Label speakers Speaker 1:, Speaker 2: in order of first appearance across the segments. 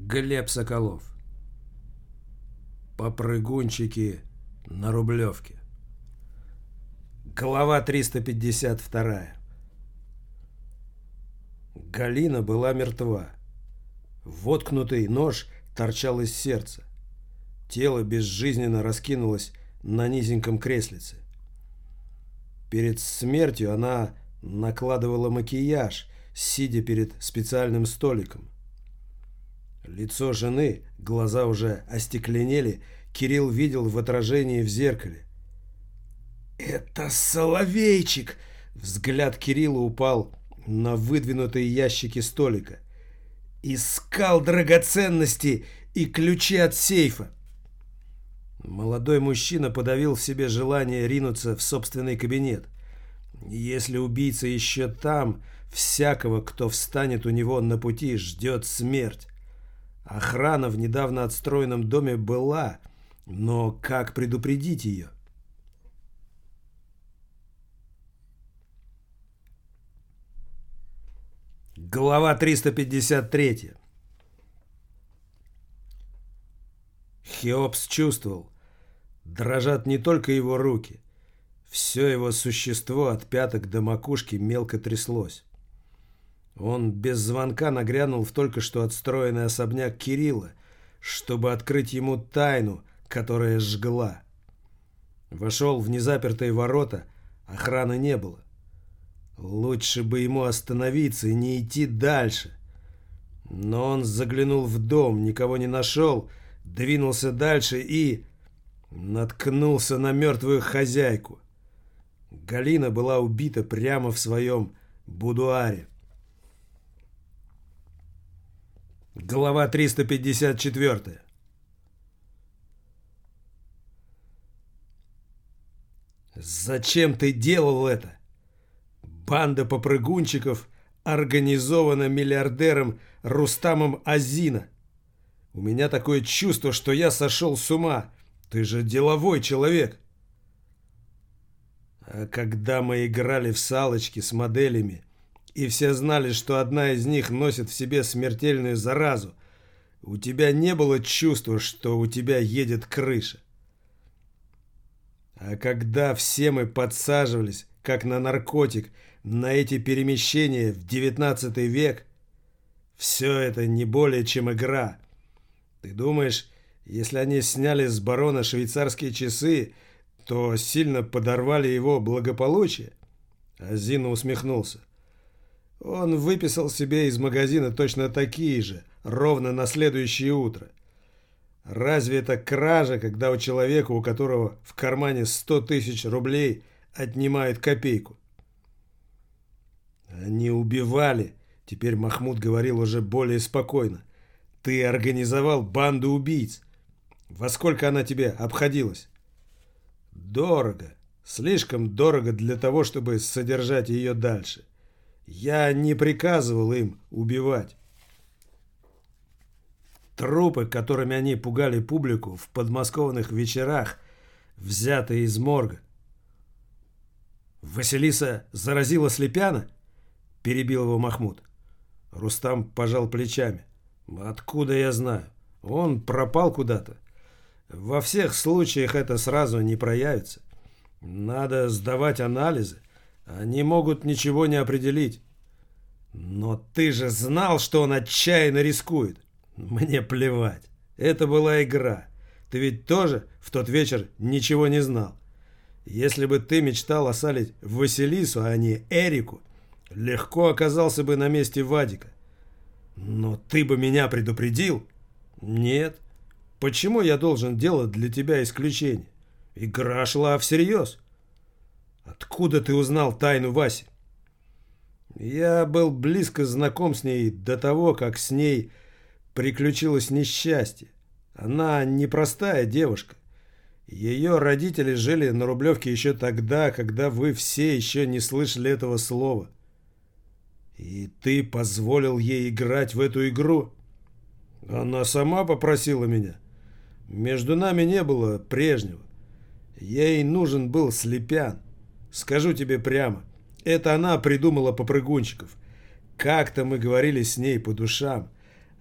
Speaker 1: Глеб Соколов. Попрыгунчики на Рублевке. Глава 352. Галина была мертва. Воткнутый нож торчал из сердца. Тело безжизненно раскинулось на низеньком креслице. Перед смертью она накладывала макияж, сидя перед специальным столиком. Лицо жены, глаза уже остекленели, Кирилл видел в отражении в зеркале. «Это Соловейчик!» Взгляд Кирилла упал на выдвинутые ящики столика. «Искал драгоценности и ключи от сейфа!» Молодой мужчина подавил в себе желание ринуться в собственный кабинет. Если убийца еще там, всякого, кто встанет у него на пути, ждет смерть. Охрана в недавно отстроенном доме была, но как предупредить ее? Глава 353. Хеопс чувствовал, дрожат не только его руки. Все его существо от пяток до макушки мелко тряслось. Он без звонка нагрянул в только что отстроенный особняк Кирилла, чтобы открыть ему тайну, которая жгла. Вошел в незапертые ворота, охраны не было. Лучше бы ему остановиться и не идти дальше. Но он заглянул в дом, никого не нашел, двинулся дальше и наткнулся на мертвую хозяйку. Галина была убита прямо в своем будуаре. Глава 354. «Зачем ты делал это? Банда попрыгунчиков организована миллиардером Рустамом Азина. У меня такое чувство, что я сошел с ума. Ты же деловой человек». А когда мы играли в салочки с моделями, и все знали, что одна из них носит в себе смертельную заразу, у тебя не было чувства, что у тебя едет крыша. А когда все мы подсаживались, как на наркотик, на эти перемещения в 19 век, все это не более чем игра. Ты думаешь, если они сняли с барона швейцарские часы, то сильно подорвали его благополучие? Азин усмехнулся. Он выписал себе из магазина точно такие же, ровно на следующее утро. Разве это кража, когда у человека, у которого в кармане 100 тысяч рублей, отнимают копейку? Они убивали, теперь Махмуд говорил уже более спокойно. Ты организовал банду убийц. Во сколько она тебе обходилась? Дорого. Слишком дорого для того, чтобы содержать ее дальше. Я не приказывал им убивать. Трупы, которыми они пугали публику в подмосковных вечерах, взятые из морга. «Василиса заразила Слепяна?» – перебил его Махмуд. Рустам пожал плечами. «Откуда я знаю? Он пропал куда-то. Во всех случаях это сразу не проявится. Надо сдавать анализы. Они могут ничего не определить». «Но ты же знал, что он отчаянно рискует». «Мне плевать. Это была игра. Ты ведь тоже в тот вечер ничего не знал. Если бы ты мечтал осалить Василису, а не Эрику, легко оказался бы на месте Вадика. Но ты бы меня предупредил?» «Нет. Почему я должен делать для тебя исключение? Игра шла всерьез». «Откуда ты узнал тайну Васи?» «Я был близко знаком с ней до того, как с ней приключилось несчастье. Она непростая девушка. Ее родители жили на Рублевке еще тогда, когда вы все еще не слышали этого слова. И ты позволил ей играть в эту игру?» «Она сама попросила меня. Между нами не было прежнего. Ей нужен был Слепян. Скажу тебе прямо, это она придумала попрыгунчиков. Как-то мы говорили с ней по душам.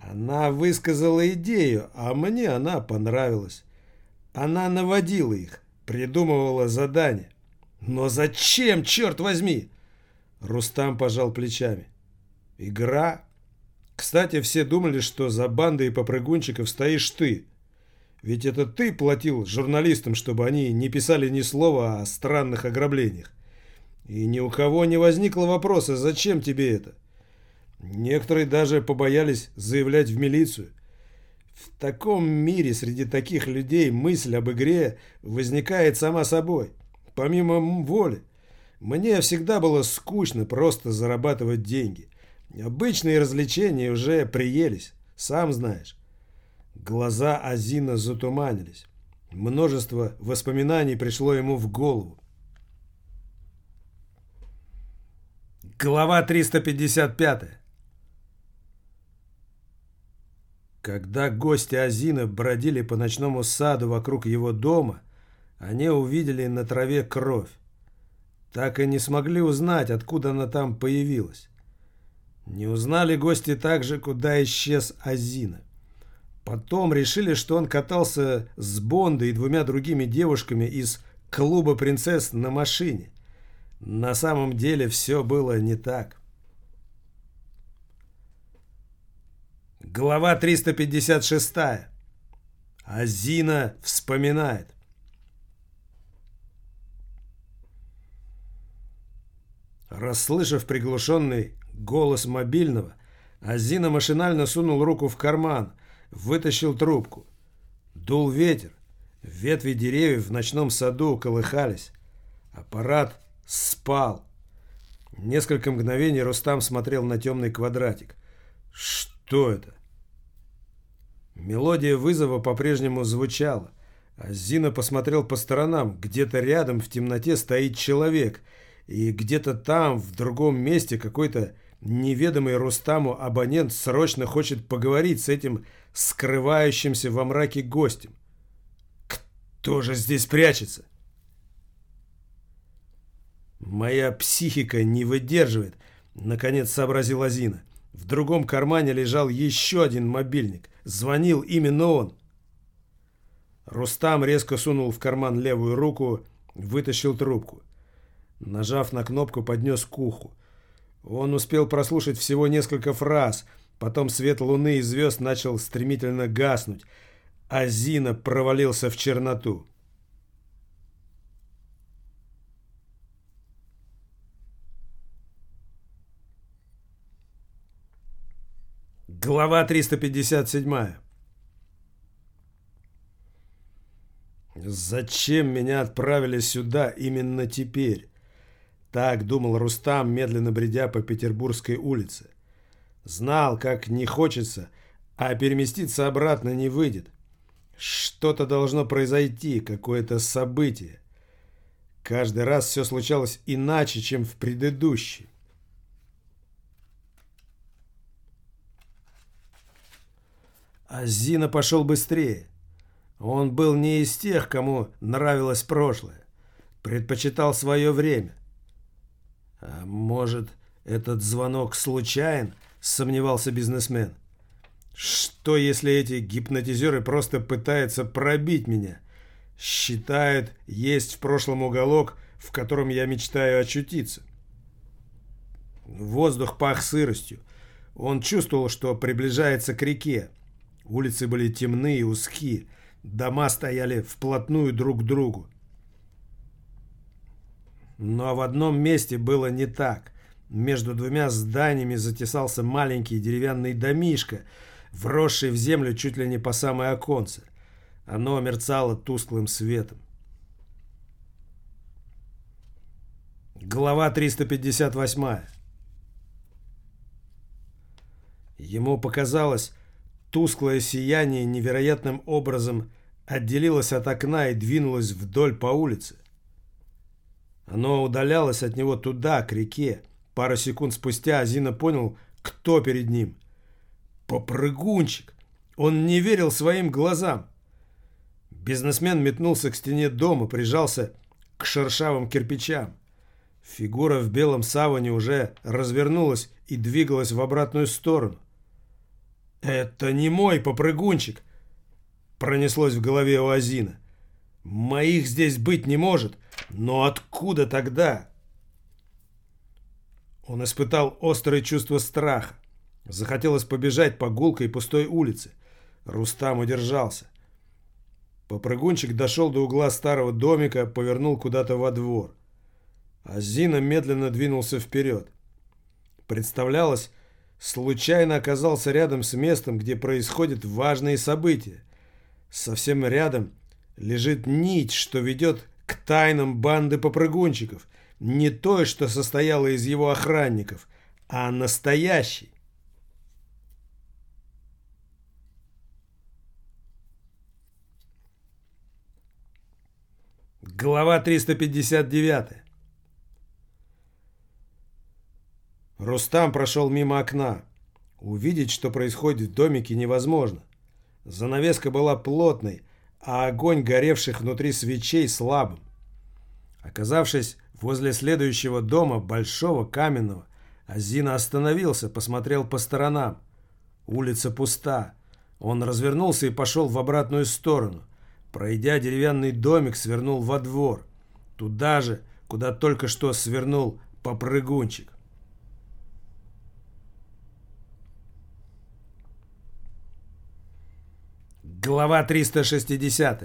Speaker 1: Она высказала идею, а мне она понравилась. Она наводила их, придумывала задания. Но зачем, черт возьми? Рустам пожал плечами. Игра. Кстати, все думали, что за бандой попрыгунчиков стоишь ты. Ведь это ты платил журналистам, чтобы они не писали ни слова о странных ограблениях. И ни у кого не возникло вопроса, зачем тебе это. Некоторые даже побоялись заявлять в милицию. В таком мире среди таких людей мысль об игре возникает сама собой, помимо воли. Мне всегда было скучно просто зарабатывать деньги. Обычные развлечения уже приелись, сам знаешь. Глаза Азина затуманились. Множество воспоминаний пришло ему в голову. Глава 355. Когда гости Азина бродили по ночному саду вокруг его дома, они увидели на траве кровь. Так и не смогли узнать, откуда она там появилась. Не узнали гости также, куда исчез Азина. Потом решили, что он катался с Бондой и двумя другими девушками из клуба принцесс на машине. На самом деле все было не так. Глава 356. Азина вспоминает. Расслышав приглушенный голос мобильного, Азина машинально сунул руку в карман, вытащил трубку. Дул ветер. Ветви деревьев в ночном саду колыхались. Аппарат спал. Несколько мгновений Рустам смотрел на темный квадратик. Что это? Мелодия вызова по-прежнему звучала. Азина посмотрел по сторонам. Где-то рядом в темноте стоит человек. И где-то там, в другом месте, какой-то неведомый Рустаму абонент срочно хочет поговорить с этим скрывающимся во мраке гостем. Кто же здесь прячется? Моя психика не выдерживает, наконец сообразил Азина. В другом кармане лежал еще один мобильник. Звонил именно он. Рустам резко сунул в карман левую руку, вытащил трубку. Нажав на кнопку, поднес к уху. Он успел прослушать всего несколько фраз. Потом свет луны и звезд начал стремительно гаснуть. Азина провалился в черноту. Глава 357. Зачем меня отправили сюда именно теперь? Так думал Рустам, медленно бредя по Петербургской улице. Знал, как не хочется, а переместиться обратно не выйдет. Что-то должно произойти, какое-то событие. Каждый раз все случалось иначе, чем в предыдущий. Азина пошел быстрее. Он был не из тех, кому нравилось прошлое. Предпочитал свое время. А может, этот звонок случайен? Сомневался бизнесмен. Что, если эти гипнотизеры просто пытаются пробить меня? Считают, есть в прошлом уголок, в котором я мечтаю очутиться. Воздух пах сыростью. Он чувствовал, что приближается к реке. Улицы были темны и узки. Дома стояли вплотную друг к другу. Но в одном месте было не так. Между двумя зданиями затесался маленький деревянный домишко, вросший в землю чуть ли не по самое оконце. Оно мерцало тусклым светом. Глава 358. Ему показалось, тусклое сияние невероятным образом отделилось от окна и двинулось вдоль по улице. Оно удалялось от него туда, к реке. Пару секунд спустя Азина понял, кто перед ним. Попрыгунчик! Он не верил своим глазам. Бизнесмен метнулся к стене дома, прижался к шершавым кирпичам. Фигура в белом саване уже развернулась и двигалась в обратную сторону. «Это не мой попрыгунчик!» пронеслось в голове у Азина. «Моих здесь быть не может, но откуда тогда?» Он испытал острое чувство страха. Захотелось побежать по гулкой пустой улице. Рустам удержался. Попрыгунчик дошел до угла старого домика, повернул куда-то во двор. Азина медленно двинулся вперед. Представлялось, случайно оказался рядом с местом, где происходят важные события. Совсем рядом лежит нить, что ведет к тайнам банды попрыгунчиков. Не той, что состояла из его охранников, а настоящей. Глава 359. Рустам прошел мимо окна. Увидеть, что происходит в домике, невозможно. Занавеска была плотной, а огонь горевших внутри свечей слабым. Оказавшись возле следующего дома, большого, каменного, Азина остановился, посмотрел по сторонам. Улица пуста. Он развернулся и пошел в обратную сторону. Пройдя деревянный домик, свернул во двор. Туда же, куда только что свернул попрыгунчик. Глава 360.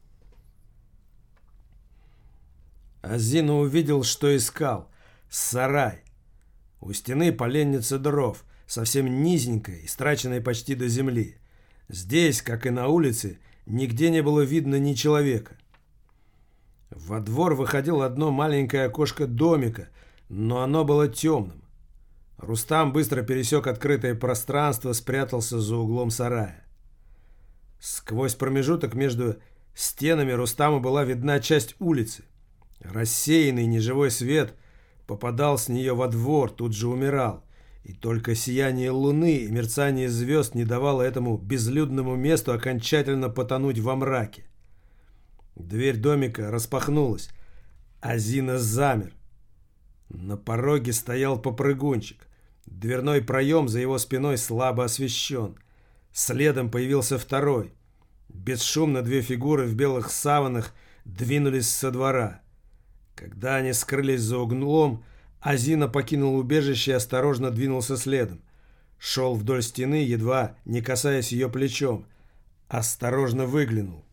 Speaker 1: Азина увидел, что искал. Сарай. У стены поленница дров, совсем низенькая, истраченная почти до земли. Здесь, как и на улице, нигде не было видно ни человека. Во двор выходило одно маленькое окошко домика, но оно было темным. Рустам быстро пересек открытое пространство, спрятался за углом сарая. Сквозь промежуток между стенами Рустаму была видна часть улицы. Рассеянный неживой свет попадал с нее во двор, тут же умирал. И только сияние луны и мерцание звезд не давало этому безлюдному месту окончательно потонуть во мраке. Дверь домика распахнулась. Азина замер. На пороге стоял попрыгунчик. Дверной проем за его спиной слабо освещен. Следом появился второй. Бесшумно две фигуры в белых саванах двинулись со двора. Когда они скрылись за углом, Азина покинул убежище и осторожно двинулся следом. Шел вдоль стены, едва не касаясь ее плечом. Осторожно выглянул.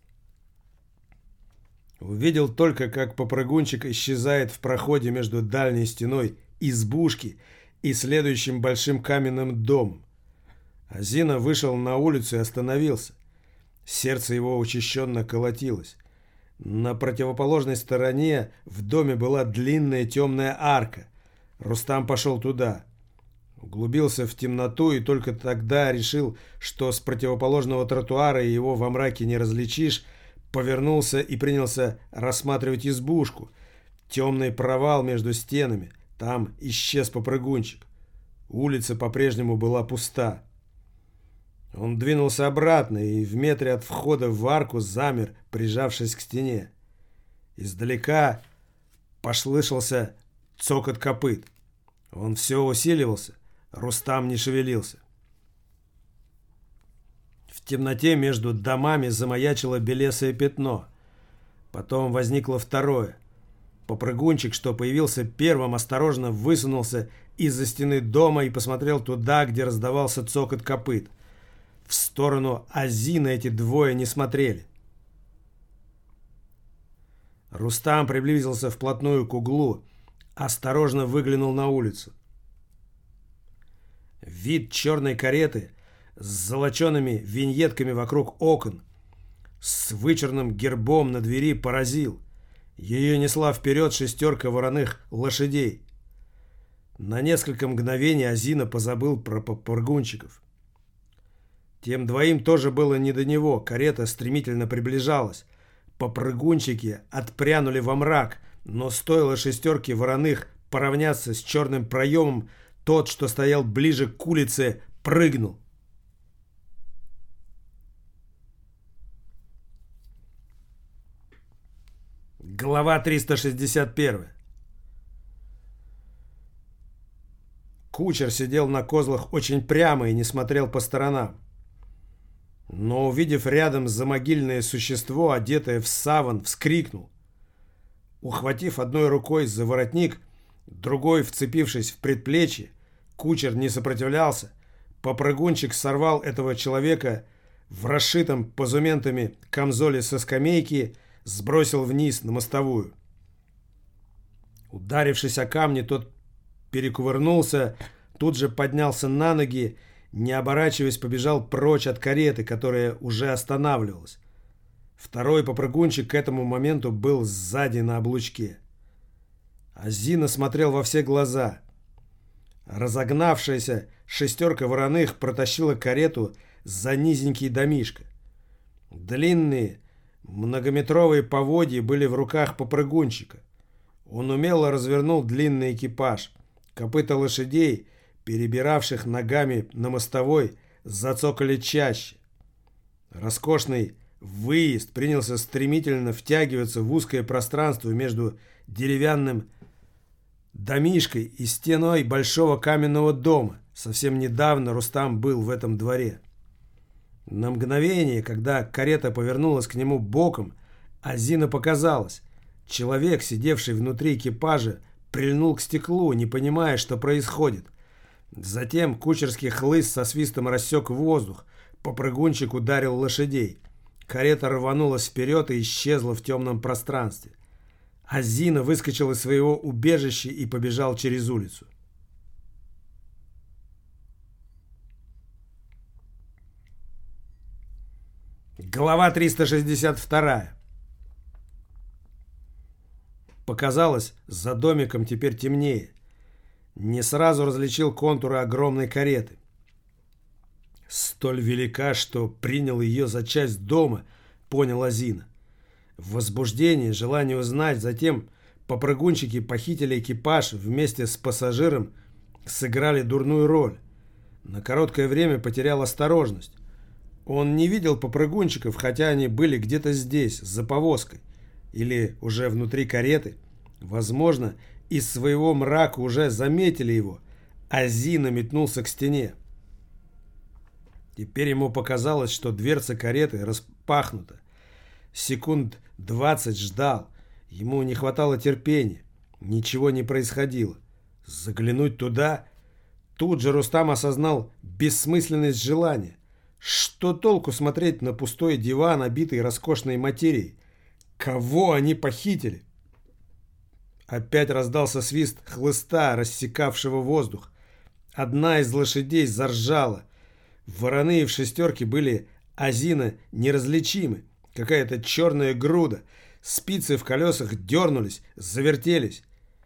Speaker 1: Увидел только, как попрыгунчик исчезает в проходе между дальней стеной избушки и следующим большим каменным домом. Азина вышел на улицу и остановился. Сердце его учащенно колотилось. На противоположной стороне в доме была длинная темная арка. Рустам пошел туда. Углубился в темноту и только тогда решил, что с противоположного тротуара его во мраке не различишь, повернулся и принялся рассматривать избушку. Темный провал между стенами. Там исчез попрыгунчик. Улица по-прежнему была пуста. Он двинулся обратно и в метре от входа в арку замер, прижавшись к стене. Издалека послышался цокот копыт. Он все усиливался. Рустам не шевелился. В темноте между домами замаячило белесое пятно. Потом возникло второе. Попрыгунчик, что появился первым, осторожно высунулся из-за стены дома и посмотрел туда, где раздавался цокот копыт. В сторону Азина эти двое не смотрели. Рустам приблизился вплотную к углу, осторожно выглянул на улицу. Вид черной кареты с золочеными виньетками вокруг окон, с вычурным гербом на двери поразил. Ее несла вперед шестерка вороных лошадей. На несколько мгновений Азина позабыл про попрыгунчиков. Тем двоим тоже было не до него. Карета стремительно приближалась. Попрыгунчики отпрянули во мрак, но стоило шестерке вороных поравняться с черным проемом, тот, что стоял ближе к улице, прыгнул. Глава 361. Кучер сидел на козлах очень прямо и не смотрел по сторонам. Но, увидев рядом замогильное существо, одетое в саван, вскрикнул. Ухватив одной рукой за воротник, другой вцепившись в предплечье, кучер не сопротивлялся. Попрыгунчик сорвал этого человека в расшитом позументами камзоле со скамейки, сбросил вниз на мостовую. Ударившись о камни, тот перекувырнулся, тут же поднялся на ноги, не оборачиваясь, побежал прочь от кареты, которая уже останавливалась. Второй попрыгунчик к этому моменту был сзади на облучке. Азина смотрел во все глаза. Разогнавшаяся шестерка вороных протащила карету за низенький домишко. Длинные, многометровые поводья были в руках попрыгунчика. Он умело развернул длинный экипаж. Копыта лошадей, перебиравших ногами на мостовой, зацокали чаще. Роскошный выезд принялся стремительно втягиваться в узкое пространство между деревянным домишкой и стеной большого каменного дома. Совсем недавно Рустам был в этом дворе. На мгновение, когда карета повернулась к нему боком, Азина показалось. Человек, сидевший внутри экипажа, прильнул к стеклу, не понимая, что происходит. Затем кучерский хлыст со свистом рассек воздух. Попрыгунчик ударил лошадей. Карета рванулась вперед и исчезла в темном пространстве. Азина выскочил из своего убежища и побежал через улицу. Глава 362. Показалось, за домиком теперь темнее. Не сразу различил контуры огромной кареты. Столь велика, что принял ее за часть дома, понял Азина. В возбуждении, желание узнать, затем попрыгунчики похитили экипаж, вместе с пассажиром сыграли дурную роль. На короткое время потерял осторожность. Он не видел попрыгунчиков, хотя они были где-то здесь, за повозкой. Или уже внутри кареты. Возможно, из своего мрака уже заметили его. Азина метнулся к стене. Теперь ему показалось, что дверца кареты распахнута. Секунд 20 ждал. Ему не хватало терпения. Ничего не происходило. Заглянуть туда? Тут же Рустам осознал бессмысленность желания. Что толку смотреть на пустой диван, обитый роскошной материей? Кого они похитили? Опять раздался свист хлыста, рассекавшего воздух. Одна из лошадей заржала. Вороные в шестерке были Азина неразличимы. Какая-то черная груда. Спицы в колесах дернулись, завертелись.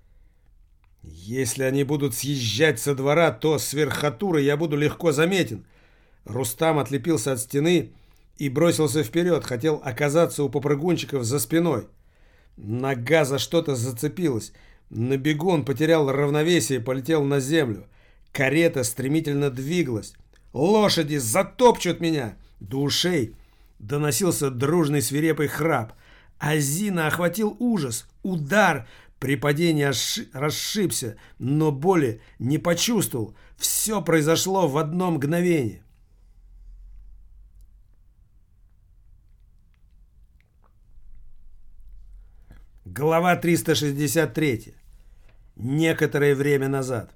Speaker 1: Если они будут съезжать со двора, то с верхотуры я буду легко заметен. Рустам отлепился от стены и бросился вперед, хотел оказаться у попрыгунчиков за спиной. Нога за что-то зацепилась. На бегу он потерял равновесие и полетел на землю. Карета стремительно двигалась. «Лошади затопчут меня!» До ушей доносился дружный свирепый храп. Азина охватил ужас. Удар. При падении расшибся, но боли не почувствовал. Все произошло в одно мгновение. Глава 363. Некоторое время назад.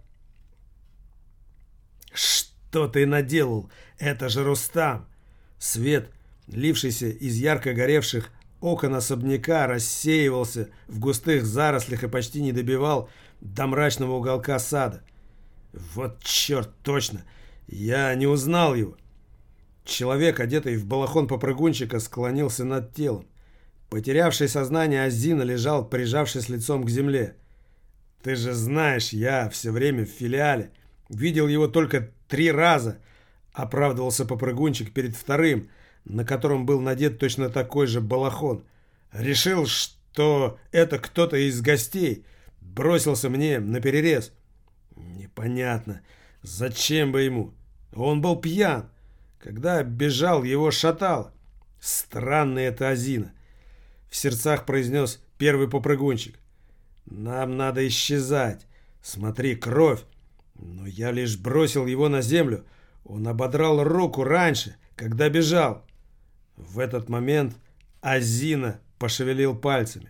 Speaker 1: «Что ты наделал? Это же Рустам!» Свет, лившийся из ярко горевших окон особняка, рассеивался в густых зарослях и почти не добивал до мрачного уголка сада. «Вот черт, точно! Я не узнал его!» Человек, одетый в балахон попрыгунчика, склонился над телом. Потерявший сознание Азина лежал, прижавшись лицом к земле. «Ты же знаешь, я все время в филиале. Видел его только 3 раза», — оправдывался попрыгунчик перед вторым, на котором был надет точно такой же балахон. «Решил, что это кто-то из гостей. Бросился мне наперерез». «Непонятно, зачем бы ему? Он был пьян. Когда бежал, его шатало. Странный это Азина», — в сердцах произнес первый попрыгунчик. «Нам надо исчезать. Смотри, кровь. Но я лишь бросил его на землю. Он ободрал руку раньше, когда бежал. В этот момент Азина пошевелил пальцами.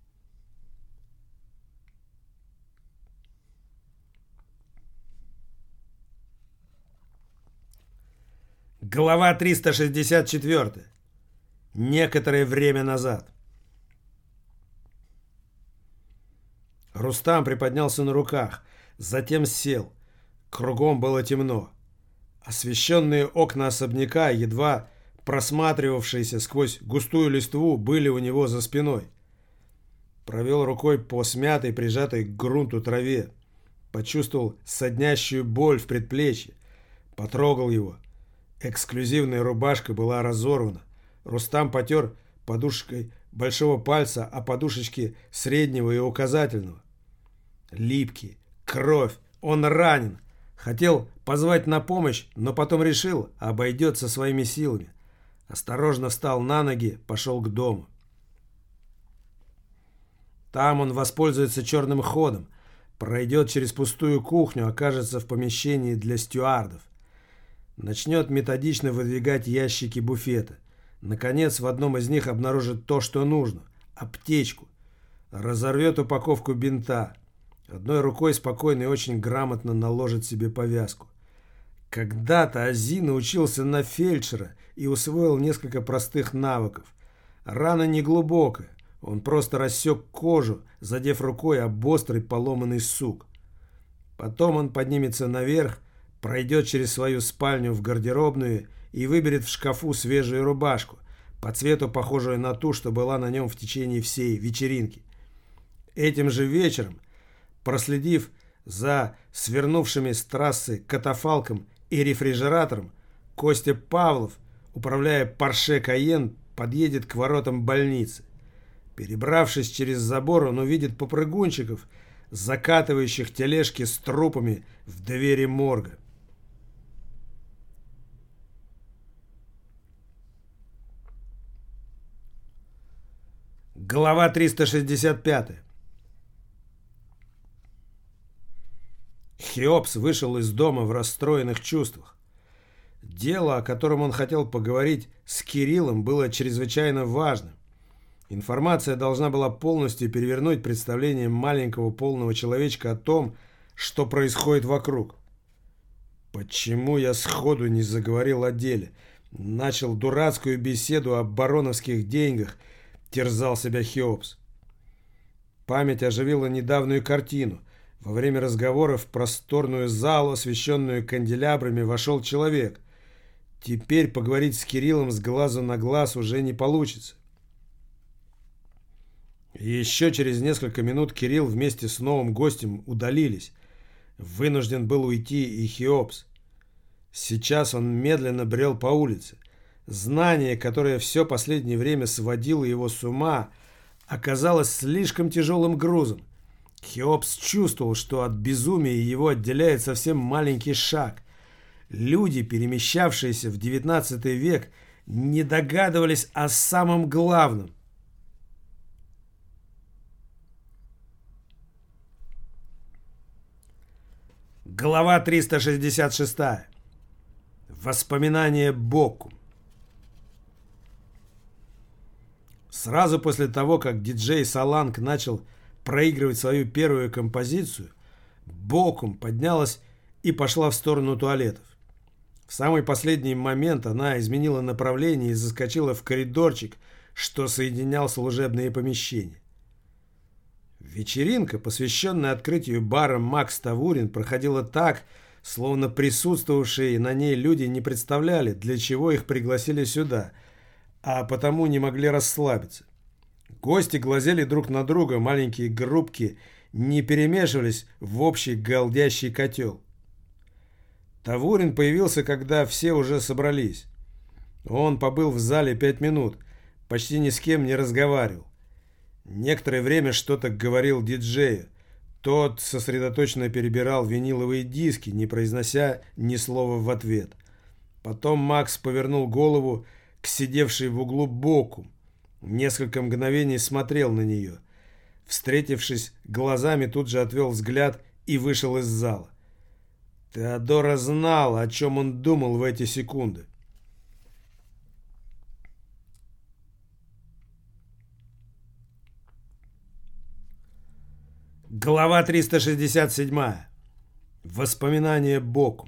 Speaker 1: Глава 364. Некоторое время назад. Рустам приподнялся на руках, затем сел. Кругом было темно. Освещенные окна особняка, едва просматривавшиеся сквозь густую листву, были у него за спиной. Провел рукой по смятой, прижатой к грунту траве. Почувствовал соднящую боль в предплечье. Потрогал его. Эксклюзивная рубашка была разорвана. Рустам потер подушкой большого пальца о подушечки среднего и указательного. Липкий, кровь, он ранен. Хотел позвать на помощь, но потом решил, обойдется своими силами. Осторожно встал на ноги, пошел к дому. Там он воспользуется черным ходом, пройдет через пустую кухню, окажется в помещении для стюардов. Начнет методично выдвигать ящики буфета. Наконец, в одном из них обнаружит то, что нужно – аптечку. Разорвет упаковку бинта. Одной рукой спокойно и очень грамотно наложит себе повязку. Когда-то Азина учился на фельдшера и усвоил несколько простых навыков. Рана не глубокая. Он просто рассек кожу, задев рукой об острый поломанный сук. Потом он поднимется наверх, пройдет через свою спальню в гардеробную и выберет в шкафу свежую рубашку, по цвету похожую на ту, что была на нем в течение всей вечеринки. Этим же вечером, проследив за свернувшими с трассы катафалком и рефрижератором, Костя Павлов, управляя Порше Кайен, подъедет к воротам больницы. Перебравшись через забор, он увидит попрыгунчиков, закатывающих тележки с трупами в двери морга. Глава 365. Хеопс вышел из дома в расстроенных чувствах. Дело, о котором он хотел поговорить с Кириллом, было чрезвычайно важным. Информация должна была полностью перевернуть представление маленького полного человечка о том, что происходит вокруг. Почему я сходу не заговорил о деле? Начал дурацкую беседу о бароновских деньгах, терзал себя Хеопс. Память оживила недавнюю картину. Во время разговора в просторную залу, освещенную канделябрами, вошел человек. Теперь поговорить с Кириллом с глазу на глаз уже не получится. Еще через несколько минут Кирилл вместе с новым гостем удалились. Вынужден был уйти и Хеопс. Сейчас он медленно брел по улице. Знание, которое все последнее время сводило его с ума, оказалось слишком тяжелым грузом. Хеопс чувствовал, что от безумия его отделяет совсем маленький шаг. Люди, перемещавшиеся в XIX век, не догадывались о самом главном. Глава 366. Воспоминания Боккум. Сразу после того, как диджей Саланг начал проигрывать свою первую композицию, Боккум поднялась и пошла в сторону туалетов. В самый последний момент она изменила направление и заскочила в коридорчик, что соединял служебные помещения. Вечеринка, посвященная открытию бара «Макс Тавурин», проходила так, словно присутствовавшие на ней люди не представляли, для чего их пригласили сюда, а потому не могли расслабиться. Гости глазели друг на друга, маленькие группки не перемешивались в общий галдящий котел. Тавурин появился, когда все уже собрались. Он побыл в зале 5 минут, почти ни с кем не разговаривал. Некоторое время что-то говорил диджею. Тот сосредоточенно перебирал виниловые диски, не произнося ни слова в ответ. Потом Макс повернул голову к сидевшей в углу Боккум. Несколько мгновений смотрел на нее. Встретившись глазами, тут же отвел взгляд и вышел из зала. Теодора знала, о чем он думал в эти секунды. Глава 367. Воспоминания Бокум.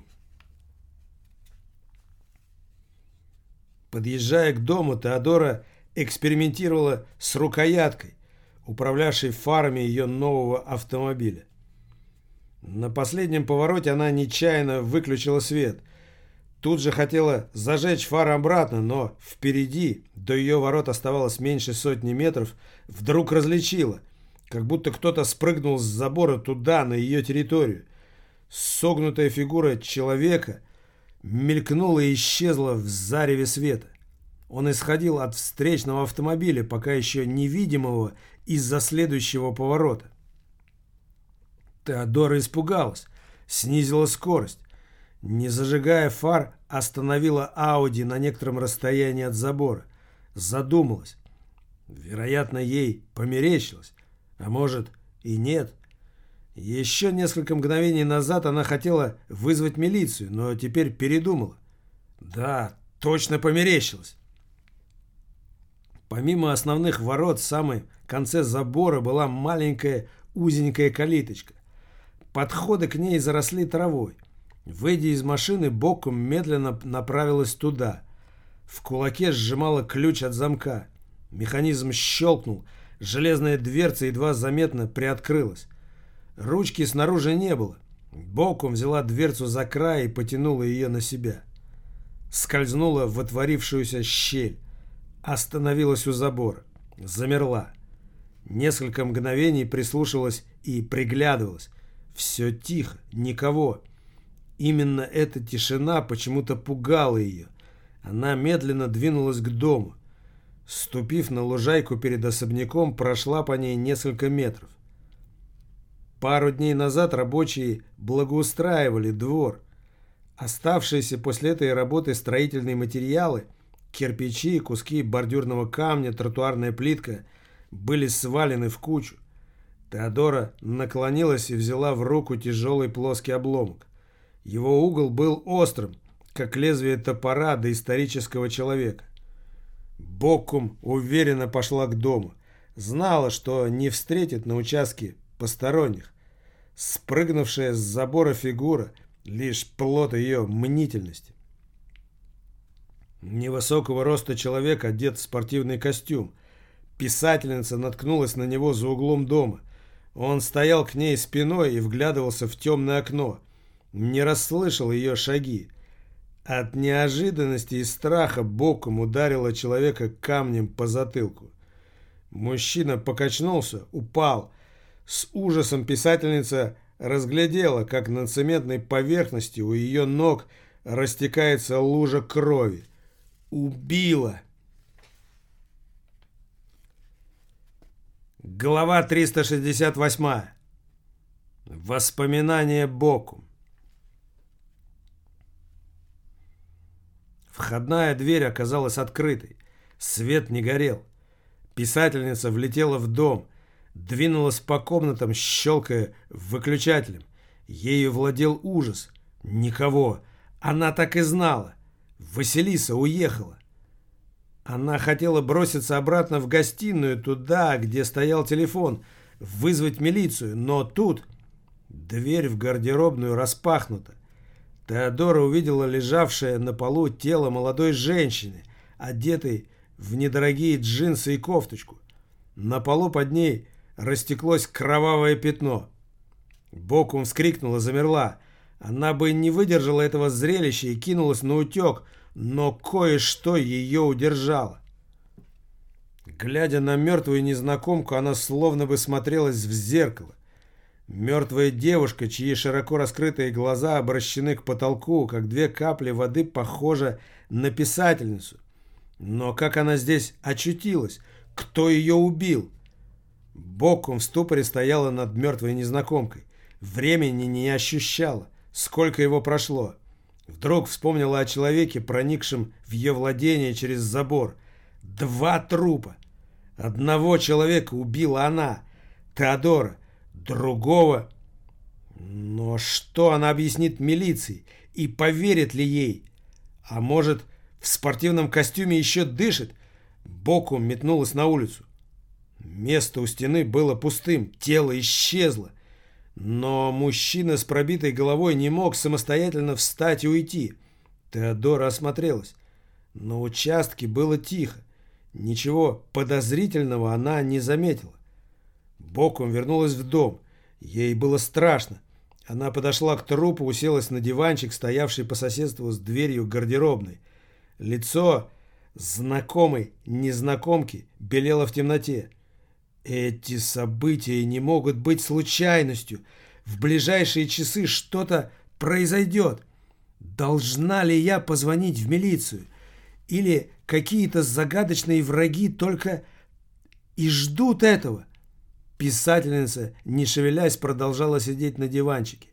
Speaker 1: Подъезжая к дому, Теодора экспериментировала с рукояткой, управлявшей фарами ее нового автомобиля. На последнем повороте она нечаянно выключила свет. Тут же хотела зажечь фары обратно, но впереди, до ее ворот оставалось меньше сотни метров, вдруг различила, как будто кто-то спрыгнул с забора туда, на ее территорию. Согнутая фигура человека мелькнула и исчезла в зареве света. Он исходил от встречного автомобиля, пока еще невидимого из-за следующего поворота. Теодора испугалась, снизила скорость. Не зажигая фар, остановила Ауди на некотором расстоянии от забора. Задумалась. Вероятно, ей померещилось, а может и нет. Еще несколько мгновений назад она хотела вызвать милицию, но теперь передумала. Да, точно померещилось. Помимо основных ворот, в самом конце забора была маленькая узенькая калиточка. Подходы к ней заросли травой. Выйдя из машины, Бокум медленно направилась туда. В кулаке сжимала ключ от замка. Механизм щелкнул, железная дверца едва заметно приоткрылась. Ручки снаружи не было. Бокум взяла дверцу за край и потянула ее на себя. Скользнула в отворившуюся щель. Остановилась у забора. Замерла. Несколько мгновений прислушивалась и приглядывалась. Все тихо, никого. Именно эта тишина почему-то пугала ее. Она медленно двинулась к дому. Ступив на лужайку перед особняком, прошла по ней несколько метров. Пару дней назад рабочие благоустраивали двор. Оставшиеся после этой работы строительные материалы, кирпичи, куски бордюрного камня, тротуарная плитка, были свалены в кучу. Теодора наклонилась и взяла в руку тяжелый плоский обломок. Его угол был острым, как лезвие топора доисторического человека. Бокум уверенно пошла к дому. Знала, что не встретит на участке посторонних. Спрыгнувшая с забора фигура — лишь плод ее мнительности. Невысокого роста человек одет в спортивный костюм. Писательница наткнулась на него за углом дома. Он стоял к ней спиной и вглядывался в темное окно. Не расслышал ее шаги. От неожиданности и страха Бокум ударила человека камнем по затылку. Мужчина покачнулся, упал. С ужасом писательница разглядела, как на цементной поверхности у ее ног растекается лужа крови. Убила! Глава 368. Воспоминания Бокум. Входная дверь оказалась открытой. Свет не горел. Писательница влетела в дом, двинулась по комнатам, щелкая выключателем. Ею владел ужас. Никого. Она так и знала. Василиса уехала. Она хотела броситься обратно в гостиную, туда, где стоял телефон, вызвать милицию, но тут дверь в гардеробную распахнута. Теодора увидела лежавшее на полу тело молодой женщины, одетой в недорогие джинсы и кофточку. На полу под ней растеклось кровавое пятно. Бокум вскрикнула, замерла. Она бы не выдержала этого зрелища и кинулась на утек, но кое-что ее удержало. Глядя на мертвую незнакомку, она словно бы смотрелась в зеркало. Мертвая девушка, чьи широко раскрытые глаза обращены к потолку, как две капли воды, похожа на писательницу. Но как она здесь очутилась? Кто ее убил? Бокум в ступоре стояла над мертвой незнакомкой. Времени не ощущала. Сколько его прошло? Вдруг вспомнила о человеке, проникшем в ее владение через забор. 2 трупа. Одного человека убила она, Теодора. Другого... Но что она объяснит милиции? И поверит ли ей? А может, в спортивном костюме еще дышит? Бокум метнулась на улицу. Место у стены было пустым, тело исчезло. Но мужчина с пробитой головой не мог самостоятельно встать и уйти. Теодора осмотрелась. На участке было тихо. Ничего подозрительного она не заметила. Бокум вернулась в дом. Ей было страшно. Она подошла к трупу, уселась на диванчик, стоявший по соседству с дверью гардеробной. Лицо знакомой незнакомки белело в темноте. Эти события не могут быть случайностью. В ближайшие часы что-то произойдет. Должна ли я позвонить в милицию? Или какие-то загадочные враги только и ждут этого? Писательница, не шевелясь, продолжала сидеть на диванчике.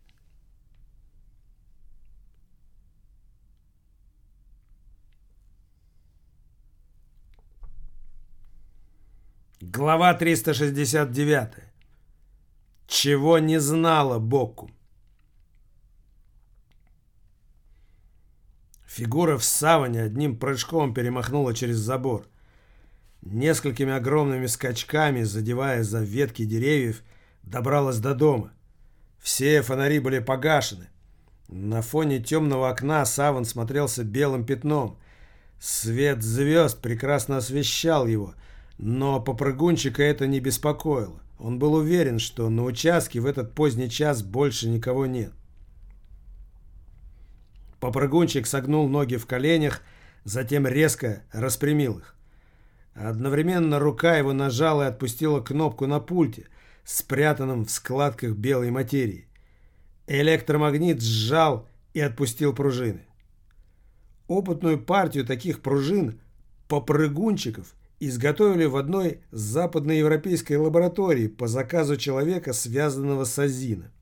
Speaker 1: Глава 369. Чего не знала Бокум. Фигура в саване одним прыжком перемахнула через забор. Несколькими огромными скачками, задевая за ветки деревьев, добралась до дома. Все фонари были погашены. На фоне темного окна саван смотрелся белым пятном. Свет звезд прекрасно освещал его, но попрыгунчика это не беспокоило. Он был уверен, что на участке в этот поздний час больше никого нет. Попрыгунчик согнул ноги в коленях, затем резко распрямил их. Одновременно рука его нажала и отпустила кнопку на пульте, спрятанном в складках белой материи. Электромагнит сжал и отпустил пружины. Опытную партию таких пружин попрыгунчиков изготовили в одной западноевропейской лаборатории по заказу человека, связанного с Азино.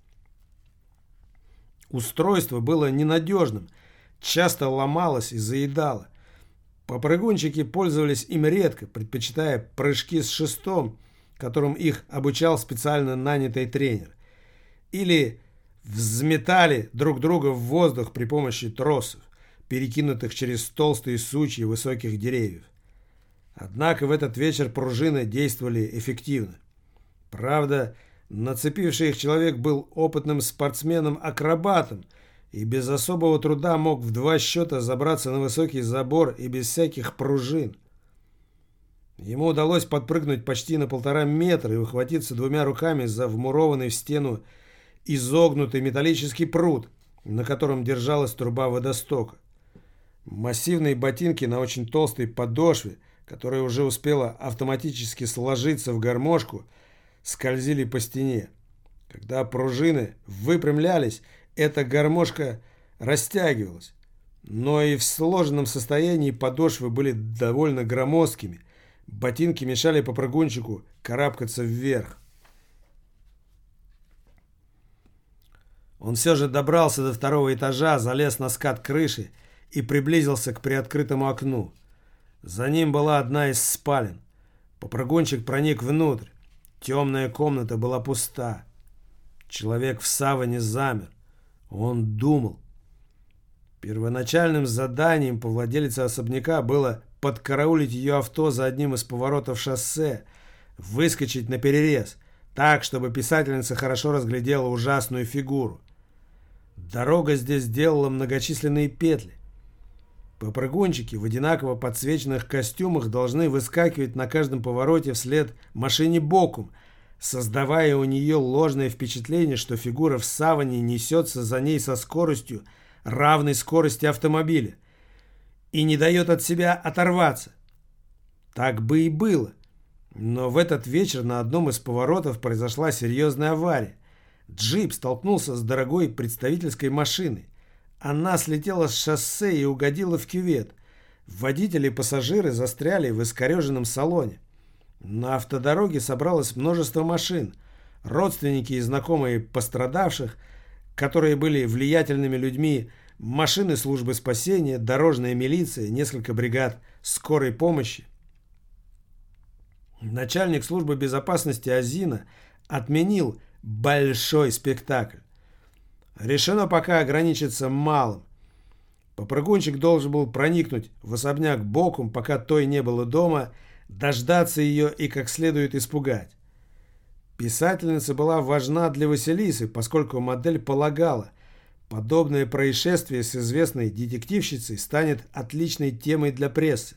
Speaker 1: Устройство было ненадежным, часто ломалось и заедало. Попрыгунчики пользовались им редко, предпочитая прыжки с шестом, которым их обучал специально нанятый тренер. Или взметали друг друга в воздух при помощи тросов, перекинутых через толстые сучья высоких деревьев. Однако в этот вечер пружины действовали эффективно. Правда, нацепивший их человек был опытным спортсменом-акробатом и без особого труда мог в 2 счета забраться на высокий забор и без всяких пружин. Ему удалось подпрыгнуть почти на 1,5 метра и ухватиться 2 руками за вмурованный в стену изогнутый металлический прут, на котором держалась труба водостока. Массивные ботинки на очень толстой подошве, которая уже успела автоматически сложиться в гармошку, скользили по стене. Когда пружины выпрямлялись, эта гармошка растягивалась. Но и в сложенном состоянии подошвы были довольно громоздкими. Ботинки мешали попрыгунчику карабкаться вверх. Он все же добрался до 2-го этажа, залез на скат крыши и приблизился к приоткрытому окну. За ним была одна из спален. Попрыгунчик проник внутрь. Темная комната была пуста. Человек в саване замер. Он думал. Первоначальным заданием владельца особняка было подкараулить ее авто за одним из поворотов шоссе, выскочить на перерез, так, чтобы писательница хорошо разглядела ужасную фигуру. Дорога здесь делала многочисленные петли. Попрыгунчики в одинаково подсвеченных костюмах должны выскакивать на каждом повороте вслед машине Бокум, создавая у нее ложное впечатление, что фигура в саване несется за ней со скоростью, равной скорости автомобиля, и не дает от себя оторваться. Так бы и было. Но в этот вечер на одном из поворотов произошла серьезная авария. Джип столкнулся с дорогой представительской машиной. Она слетела с шоссе и угодила в кювет. Водители и пассажиры застряли в искореженном салоне. На автодороге собралось множество машин. Родственники и знакомые пострадавших, которые были влиятельными людьми, машины службы спасения, дорожная милиция, несколько бригад скорой помощи. Начальник службы безопасности Азино отменил большой спектакль. Решено пока ограничиться малым. Попрыгунчик должен был проникнуть в особняк боком, пока той не было дома, дождаться ее и как следует испугать. Писательница была важна для Василисы, поскольку модель полагала, подобное происшествие с известной детективщицей станет отличной темой для прессы.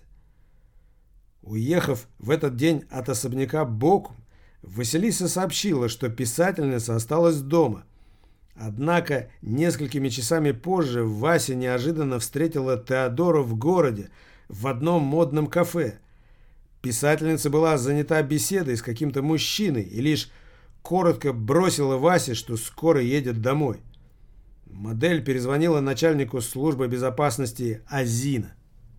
Speaker 1: Уехав в этот день от особняка Бокум, Василиса сообщила, что писательница осталась дома. Однако несколькими часами позже Вася неожиданно встретила Теодора в городе в одном модном кафе. Писательница была занята беседой с каким-то мужчиной и лишь коротко бросила Васе, что скоро едет домой. Модель перезвонила начальнику службы безопасности Азина.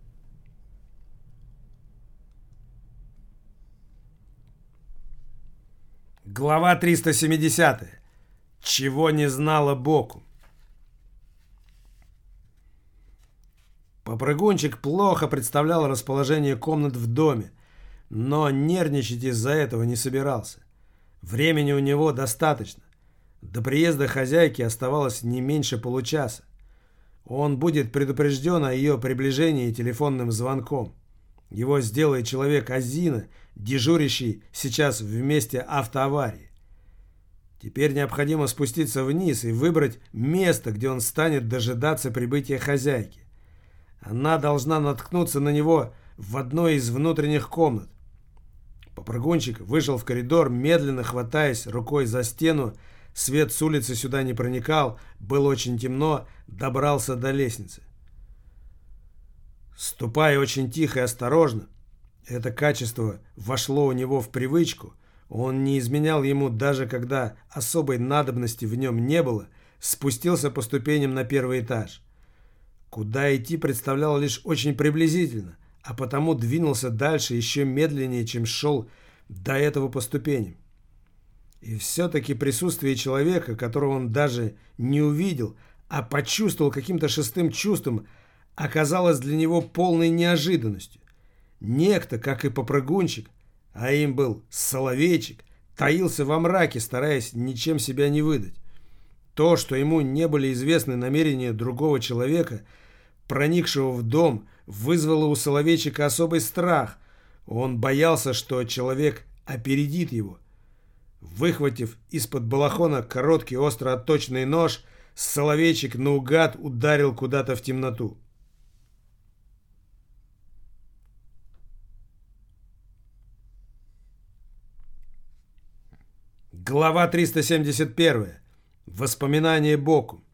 Speaker 1: Глава 370. Чего не знала Бокум. Попрыгунчик плохо представлял расположение комнат в доме, но нервничать из-за этого не собирался. Времени у него достаточно. До приезда хозяйки оставалось не меньше получаса. Он будет предупрежден о ее приближении телефонным звонком. Его сделает человек Азина, дежурящий сейчас в месте автоаварии. Теперь необходимо спуститься вниз и выбрать место, где он станет дожидаться прибытия хозяйки. Она должна наткнуться на него в одной из внутренних комнат. Попрыгунчик вышел в коридор, медленно хватаясь рукой за стену. Свет с улицы сюда не проникал, было очень темно, добрался до лестницы. Ступая очень тихо и осторожно, это качество вошло у него в привычку, он не изменял ему даже когда особой надобности в нем не было, спустился по ступеням на первый этаж. Куда идти представлял лишь очень приблизительно, а потому двинулся дальше еще медленнее, чем шел до этого по ступеням. И все-таки присутствие человека, которого он даже не увидел, а почувствовал каким-то шестым чувством, оказалось для него полной неожиданностью. Некто, как и попрыгунчик, а им был Соловейчик, таился во мраке, стараясь ничем себя не выдать. То, что ему не были известны намерения другого человека, проникшего в дом, вызвало у Соловейчика особый страх. Он боялся, что человек опередит его. Выхватив из-под балахона короткий остро отточенный нож, Соловейчик наугад ударил куда-то в темноту. Глава 371. Воспоминания Бокум.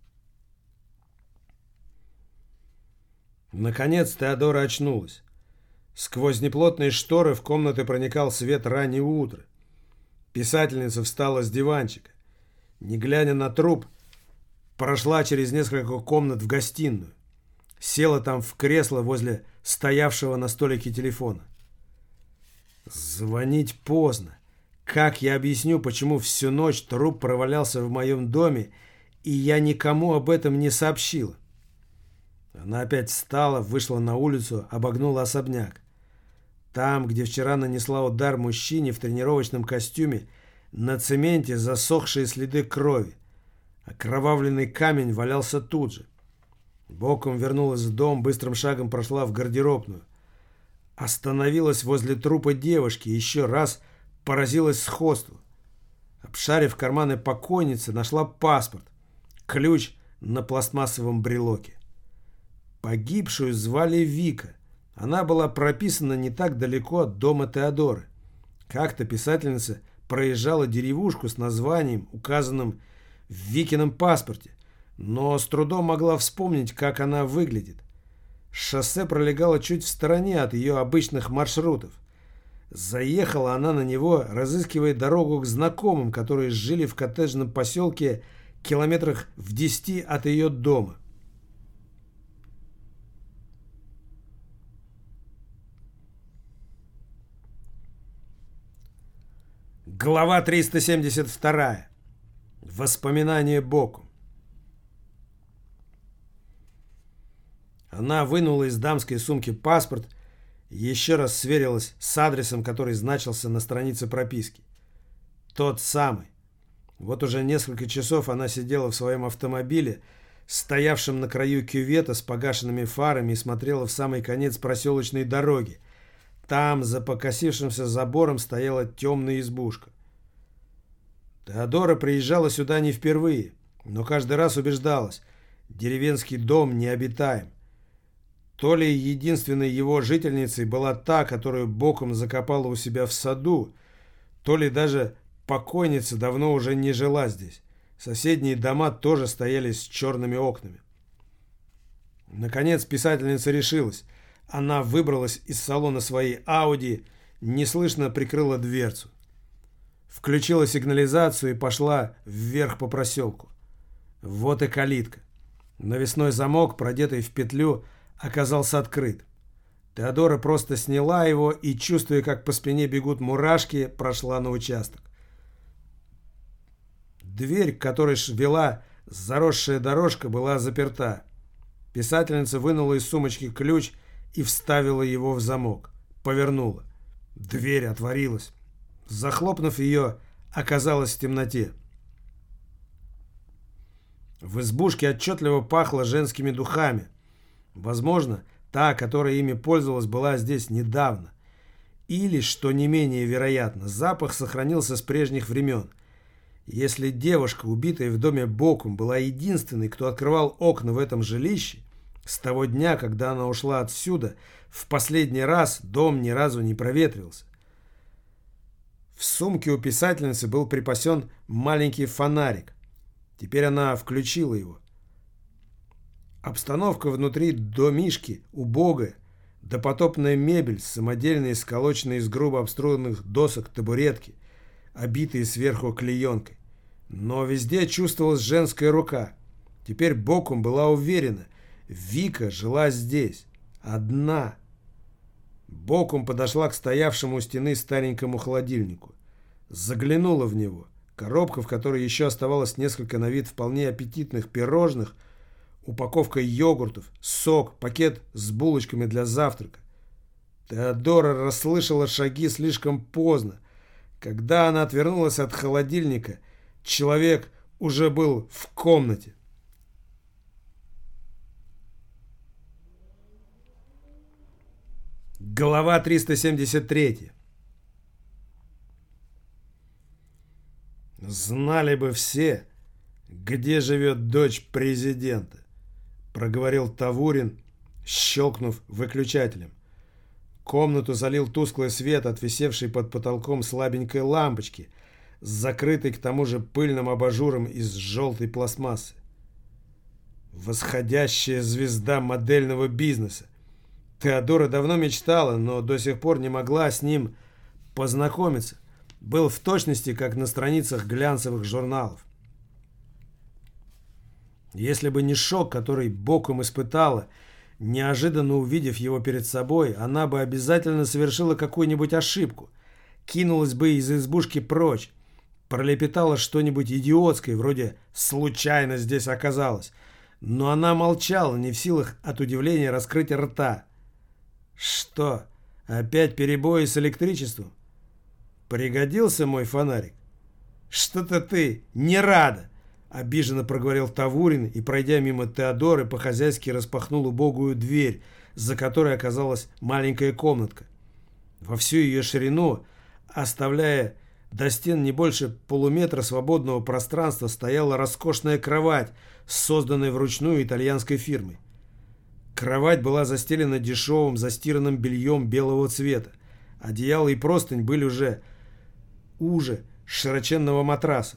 Speaker 1: Наконец Теодора очнулась. Сквозь неплотные шторы в комнаты проникал свет раннего утра. Писательница встала с диванчика. Не глядя на труп, прошла через несколько комнат в гостиную. Села там в кресло возле стоявшего на столике телефона. Звонить поздно. Как я объясню, почему всю ночь труп провалялся в моем доме, и я никому об этом не сообщила? Она опять встала, вышла на улицу, обогнула особняк. Там, где вчера нанесла удар мужчине в тренировочном костюме, на цементе засохшие следы крови. Окровавленный камень валялся тут же. Боком вернулась в дом, быстрым шагом прошла в гардеробную. Остановилась возле трупа девушки, еще раз поразилась сходству. Обшарив карманы покойницы, нашла паспорт, ключ на пластмассовом брелоке. Погибшую звали Вика. Она была прописана не так далеко от дома Теодоры. Как-то писательница проезжала деревушку с названием, указанным в Викином паспорте, но с трудом могла вспомнить, как она выглядит. Шоссе пролегало чуть в стороне от ее обычных маршрутов. Заехала она на него, разыскивая дорогу к знакомым, которые жили в коттеджном поселке километрах в 10 от ее дома. Глава 372. Воспоминания Бокум. Она вынула из дамской сумки паспорт, еще раз сверилась с адресом, который значился на странице прописки. Тот самый. Вот уже несколько часов она сидела в своем автомобиле, стоявшем на краю кювета с погашенными фарами, и смотрела в самый конец проселочной дороги. Там, за покосившимся забором, стояла темная избушка. Теодора приезжала сюда не впервые, но каждый раз убеждалась, деревенский дом необитаем. То ли единственной его жительницей была та, которую боком закопала у себя в саду, то ли даже покойница давно уже не жила здесь. Соседние дома тоже стояли с черными окнами. Наконец писательница решилась. Она выбралась из салона своей Ауди, неслышно прикрыла дверцу. Включила сигнализацию и пошла вверх по проселку. Вот и калитка. Навесной замок, продетый в петлю, оказался открыт. Теодора просто сняла его и, чувствуя, как по спине бегут мурашки, прошла на участок. Дверь, к которой вела заросшая дорожка, была заперта. Писательница вынула из сумочки ключ и вставила его в замок. Повернула. Дверь отворилась. Захлопнув ее, оказалась в темноте. В избушке отчетливо пахло женскими духами. Возможно, та, которая ими пользовалась, была здесь недавно. Или, что не менее вероятно, запах сохранился с прежних времен. Если девушка, убитая в доме боком, была единственной, кто открывал окна в этом жилище, с того дня, когда она ушла отсюда, в последний раз дом ни разу не проветрился. В сумке у писательницы был припасен маленький фонарик. Теперь она включила его. Обстановка внутри домишки убогая, допотопная мебель, самодельные, сколоченные из грубо обстроенных досок табуретки, обитые сверху клеенкой. Но везде чувствовалась женская рука. Теперь боком была уверена, Вика жила здесь, одна. Боком подошла к стоявшему у стены старенькому холодильнику. Заглянула в него. Коробка, в которой еще оставалось несколько на вид вполне аппетитных пирожных, упаковка йогуртов, сок, пакет с булочками для завтрака. Теодора расслышала шаги слишком поздно. Когда она отвернулась от холодильника, человек уже был в комнате. Глава 373. «Знали бы все, где живет дочь президента», — проговорил Тавурин, щелкнув выключателем. Комнату залил тусклый свет от висевшей под потолком слабенькой лампочки, с закрытой к тому же пыльным абажуром из желтой пластмассы. Восходящая звезда модельного бизнеса. Теодора давно мечтала, но до сих пор не могла с ним познакомиться. Был в точности, как на страницах глянцевых журналов. Если бы не шок, который боком испытала, неожиданно увидев его перед собой, она бы обязательно совершила какую-нибудь ошибку, кинулась бы из избушки прочь, пролепетала что-нибудь идиотское, вроде «случайно здесь оказалась», но она молчала, не в силах от удивления раскрыть рта. «Что, опять перебои с электричеством? Пригодился мой фонарик?» «Что-то ты не рада!» — обиженно проговорил Тавурин и, пройдя мимо Теодоры, по-хозяйски распахнул убогую дверь, за которой оказалась маленькая комнатка. Во всю ее ширину, оставляя до стен не больше полуметра свободного пространства, стояла роскошная кровать, созданная вручную итальянской фирмой. Кровать была застелена дешевым застиранным бельем белого цвета. Одеяло и простынь были уже широченного матраса.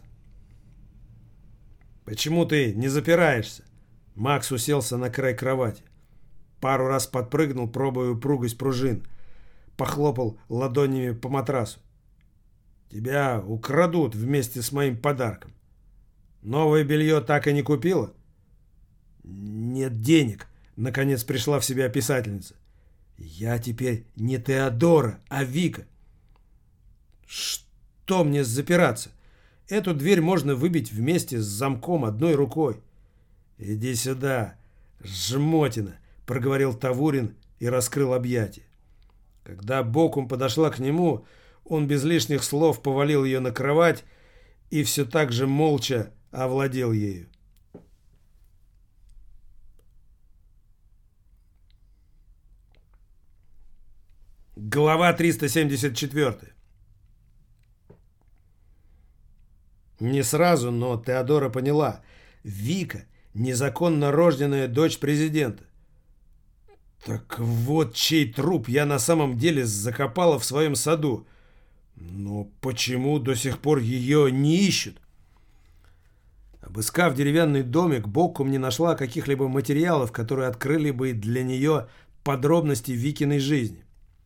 Speaker 1: «Почему ты не запираешься?» Макс уселся на край кровати. Пару раз подпрыгнул, пробуя упругость пружин. Похлопал ладонями по матрасу. «Тебя украдут вместе с моим подарком. Новое белье так и не купила?» «Нет денег», — наконец пришла в себя писательница. «Я теперь не Теодора, а Вика». «Что мне запираться? Эту дверь можно выбить вместе с замком одной рукой». «Иди сюда, жмотина», — проговорил Тавурин и раскрыл объятия. Когда боком подошла к нему, он без лишних слов повалил ее на кровать и все так же молча овладел ею. Глава 374. Не сразу, но Теодора поняла. Вика – незаконно рожденная дочь президента. Так вот чей труп я на самом деле закопала в своем саду. Но почему до сих пор ее не ищут? Обыскав деревянный домик, Боккум не нашла каких-либо материалов, которые открыли бы для нее подробности Викиной жизни.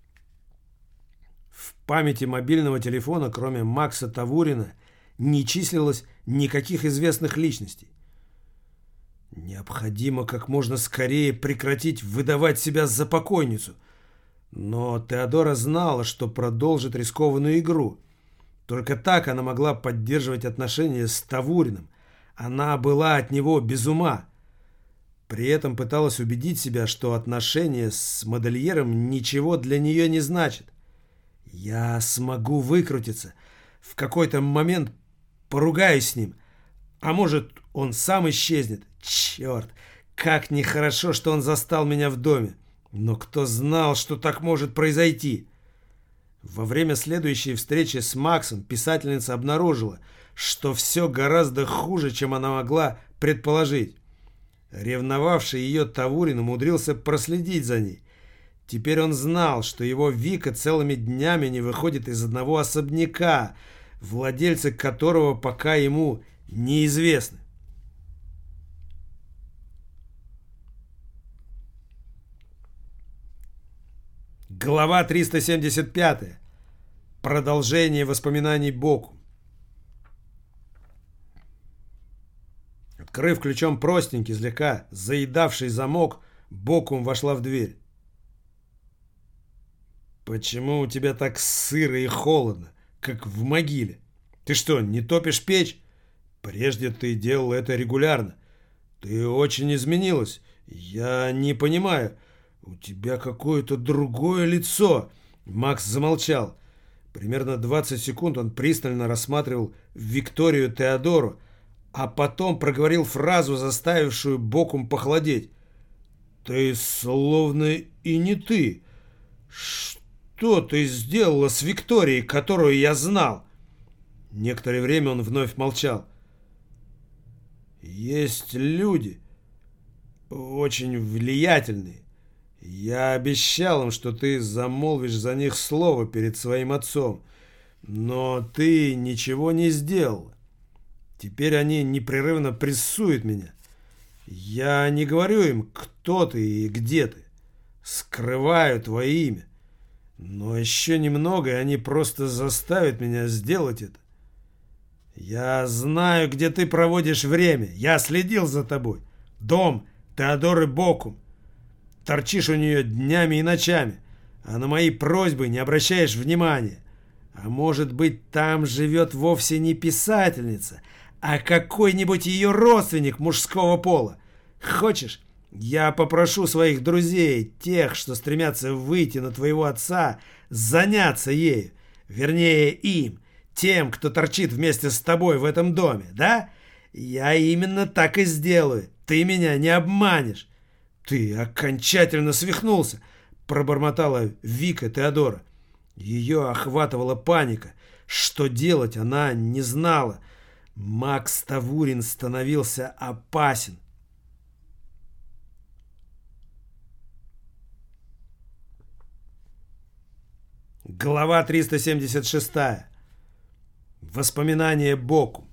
Speaker 1: В памяти мобильного телефона, кроме Макса Тавурина, не числилось никаких известных личностей. Необходимо как можно скорее прекратить выдавать себя за покойницу. Но Теодора знала, что продолжит рискованную игру. Только так она могла поддерживать отношения с Тавуриным. Она была от него без ума. При этом пыталась убедить себя, что отношения с модельером ничего для нее не значат. «Я смогу выкрутиться. В какой-то момент поругаюсь с ним. А может, он сам исчезнет. Черт, как нехорошо, что он застал меня в доме. Но кто знал, что так может произойти?» Во время следующей встречи с Максом писательница обнаружила, что все гораздо хуже, чем она могла предположить. Ревновавший ее Тавурин умудрился проследить за ней. Теперь он знал, что его Вика целыми днями не выходит из одного особняка, владельцы которого пока ему неизвестны. Глава 375. Продолжение воспоминаний Боккум. Открыв ключом простенький, слегка заедавший замок, Боккум вошла в дверь. «Почему у тебя так сыро и холодно, как в могиле? Ты что, не топишь печь? Прежде ты делал это регулярно. Ты очень изменилась. Я не понимаю. У тебя какое-то другое лицо». Макс замолчал. Примерно 20 секунд он пристально рассматривал Викторию Теодору, а потом проговорил фразу, заставившую Боккум похолодеть. «Ты словно и не ты. Что ты сделала с Викторией, которую я знал?» Некоторое время он вновь молчал. «Есть люди, очень влиятельные. Я обещал им, что ты замолвишь за них слово перед своим отцом, но ты ничего не сделала. Теперь они непрерывно прессуют меня. Я не говорю им, кто ты и где ты. Скрываю твое имя. Но еще немного, и они просто заставят меня сделать это. Я знаю, где ты проводишь время. Я следил за тобой. Дом Теодоры Боккум. Торчишь у нее днями и ночами, а на мои просьбы не обращаешь внимания. А может быть, там живет вовсе не писательница, а какой-нибудь ее родственник мужского пола. Хочешь, я попрошу своих друзей, тех, что стремятся выйти на твоего отца, заняться ею, вернее им, тем, кто торчит вместе с тобой в этом доме, да? Я именно так и сделаю, ты меня не обманешь». «Ты окончательно свихнулся», — пробормотала Вика Теодора. Ее охватывала паника. Что делать, она не знала. Макс Тавурин становился опасен. Глава 376. Воспоминания Боккум.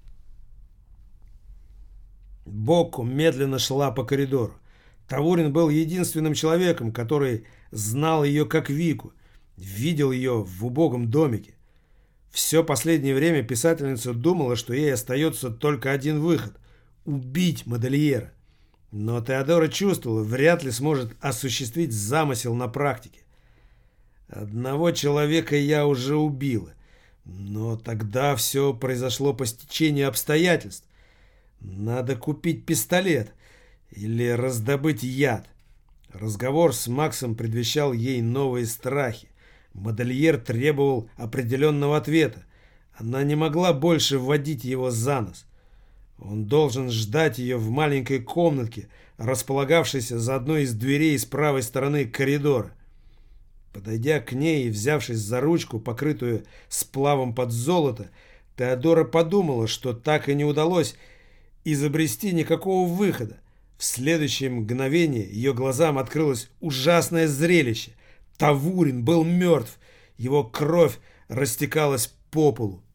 Speaker 1: Боккум медленно шла по коридору. Тавурин был единственным человеком, который знал ее как Вику, видел ее в убогом домике. Все последнее время писательница думала, что ей остается только один выход – убить модельера. Но Теодора чувствовала, вряд ли сможет осуществить замысел на практике. Одного человека я уже убила, но тогда все произошло по стечению обстоятельств. Надо купить пистолет или раздобыть яд. Разговор с Максом предвещал ей новые страхи. Модельер требовал определенного ответа. Она не могла больше вводить его за нос. Он должен ждать ее в маленькой комнатке, располагавшейся за одной из дверей с правой стороны коридора. Подойдя к ней и взявшись за ручку, покрытую сплавом под золото, Теодора подумала, что так и не удалось изобрести никакого выхода. В следующее мгновение ее глазам открылось ужасное зрелище. Тавурин был мертв, его кровь растекалась по полу.